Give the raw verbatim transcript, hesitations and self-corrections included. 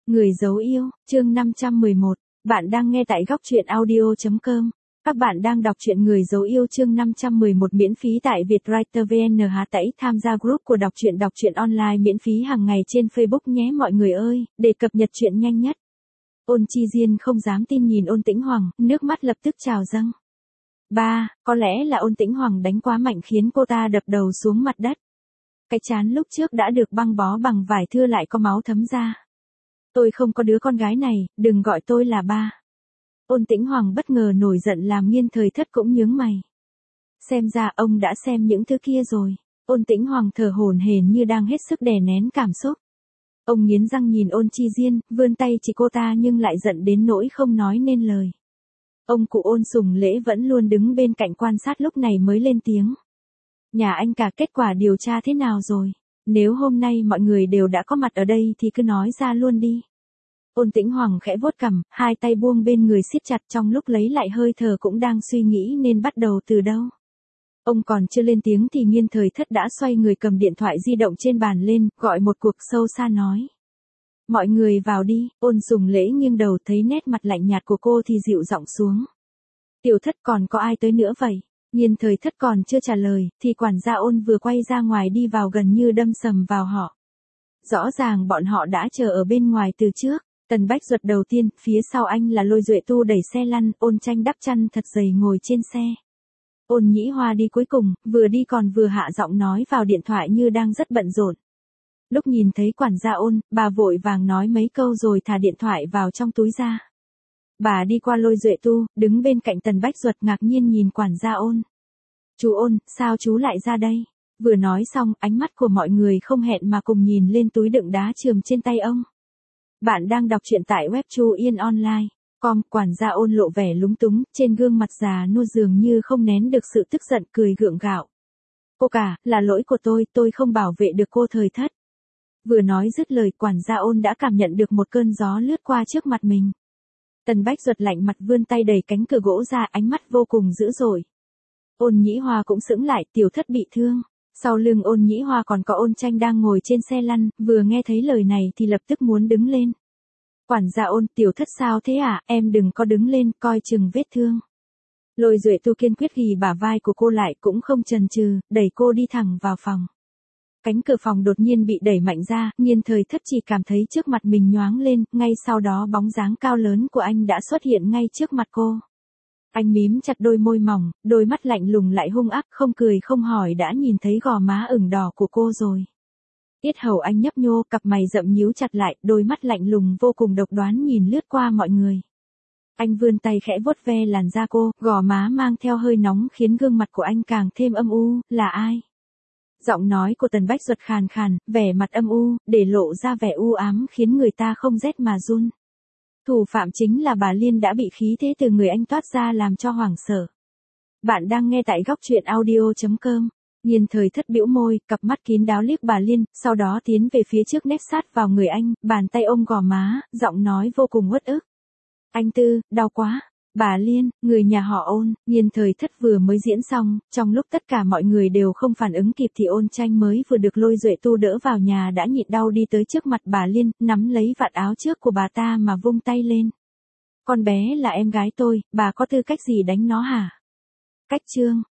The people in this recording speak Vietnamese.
Người dấu yêu, chương năm trăm mười một. Bạn đang nghe tại góc truyện audio chấm com. Các bạn đang đọc truyện Người dấu yêu chương năm trăm mười một miễn phí tại Vietwriter vê en H tẩy tham gia group của đọc truyện đọc truyện online miễn phí hàng ngày trên Facebook nhé mọi người ơi, để cập nhật truyện nhanh nhất. Ôn Chi Diên không dám tin nhìn Ôn Tĩnh Hoàng, nước mắt lập tức trào dâng. Ba, có lẽ là Ôn Tĩnh Hoàng đánh quá mạnh khiến cô ta đập đầu xuống mặt đất. Cái trán lúc trước đã được băng bó bằng vải thưa lại có máu thấm ra. Tôi không có đứa con gái này, đừng gọi tôi là ba. Ôn Tĩnh Hoàng bất ngờ nổi giận làm Nghiên Thời Thất cũng nhướng mày. Xem ra ông đã xem những thứ kia rồi. Ôn Tĩnh Hoàng thở hổn hển như đang hết sức đè nén cảm xúc. Ông nghiến răng nhìn Ôn Chi Diên, vươn tay chỉ cô ta nhưng lại giận đến nỗi không nói nên lời. Ông cụ Ôn Sùng Lễ vẫn luôn đứng bên cạnh quan sát lúc này mới lên tiếng. Nhà anh cả kết quả điều tra thế nào rồi? Nếu hôm nay mọi người đều đã có mặt ở đây thì cứ nói ra luôn đi. Ôn Tĩnh Hoàng khẽ vuốt cằm, hai tay buông bên người siết chặt trong lúc lấy lại hơi thở cũng đang suy nghĩ nên bắt đầu từ đâu. Ông còn chưa lên tiếng thì Nghiên Thời Thất đã xoay người cầm điện thoại di động trên bàn lên, gọi một cuộc sâu xa nói. Mọi người vào đi, Ôn Sùng Lễ nghiêng đầu thấy nét mặt lạnh nhạt của cô thì dịu giọng xuống. Tiểu Thất còn có ai tới nữa vậy? Nghiên Thời Thất còn chưa trả lời, thì quản gia Ôn vừa quay ra ngoài đi vào gần như đâm sầm vào họ. Rõ ràng bọn họ đã chờ ở bên ngoài từ trước. Tần Bách Duật đầu tiên, phía sau anh là Lôi Duệ Tu đẩy xe lăn, Ôn Tranh đắp chăn thật dày ngồi trên xe. Ôn Nhĩ Hoa đi cuối cùng, vừa đi còn vừa hạ giọng nói vào điện thoại như đang rất bận rộn. Lúc nhìn thấy quản gia Ôn, bà vội vàng nói mấy câu rồi thả điện thoại vào trong túi ra. Bà đi qua Lôi Duệ Tu, đứng bên cạnh Tần Bách Duật ngạc nhiên nhìn quản gia Ôn. Chú Ôn, sao chú lại ra đây? Vừa nói xong, ánh mắt của mọi người không hẹn mà cùng nhìn lên túi đựng đá chườm trên tay ông. Bạn đang đọc truyện tại web Chu Yên Online chấm com, quản gia Ôn lộ vẻ lúng túng, trên gương mặt già nua dường như không nén được sự tức giận cười gượng gạo. Cô cả, là lỗi của tôi, tôi không bảo vệ được cô Thời Thất. Vừa nói dứt lời quản gia Ôn đã cảm nhận được một cơn gió lướt qua trước mặt mình. Tần Bách Duật lạnh mặt vươn tay đẩy cánh cửa gỗ ra, ánh mắt vô cùng dữ dội. Ôn Nhĩ Hoa cũng sững lại, Tiểu Thất bị thương. Sau lưng Ôn Nhĩ Hoa còn có Ôn Tranh đang ngồi trên xe lăn, vừa nghe thấy lời này thì lập tức muốn đứng lên. Quản gia Ôn, Tiểu Thất sao thế à, em đừng có đứng lên, coi chừng vết thương. Lôi Duệ Tu kiên quyết ghi bả vai của cô lại cũng không chần chừ, đẩy cô đi thẳng vào phòng. Cánh cửa phòng đột nhiên bị đẩy mạnh ra, Nghiên Thời Thất chỉ cảm thấy trước mặt mình nhoáng lên, ngay sau đó bóng dáng cao lớn của anh đã xuất hiện ngay trước mặt cô. Anh mím chặt đôi môi mỏng, đôi mắt lạnh lùng lại hung ác, không cười không hỏi đã nhìn thấy gò má ửng đỏ của cô rồi. Yết hầu anh nhấp nhô, cặp mày rậm nhíu chặt lại, đôi mắt lạnh lùng vô cùng độc đoán nhìn lướt qua mọi người. Anh vươn tay khẽ vuốt ve làn da cô, gò má mang theo hơi nóng khiến gương mặt của anh càng thêm âm u, là ai? Giọng nói của Tần Bách Duật khàn khàn, vẻ mặt âm u, để lộ ra vẻ u ám khiến người ta không rét mà run. Thủ phạm chính là bà Liên đã bị khí thế từ người anh toát ra làm cho hoảng sợ. Bạn đang nghe tại góc truyện audio chấm com. Nghiên Thời Thất bĩu môi, cặp mắt kín đáo liếc bà Liên, sau đó tiến về phía trước nép sát vào người anh, bàn tay ôm gò má, giọng nói vô cùng uất ức. Anh Tư, đau quá. Bà Liên, người nhà họ Ôn. Nghiên Thời Thất vừa mới diễn xong, trong lúc tất cả mọi người đều không phản ứng kịp thì Ôn Tranh mới vừa được Lôi Duệ Tu đỡ vào nhà đã nhịn đau đi tới trước mặt bà Liên, nắm lấy vạt áo trước của bà ta mà vung tay lên. Con bé là em gái tôi, bà có tư cách gì đánh nó hả? Cách chương,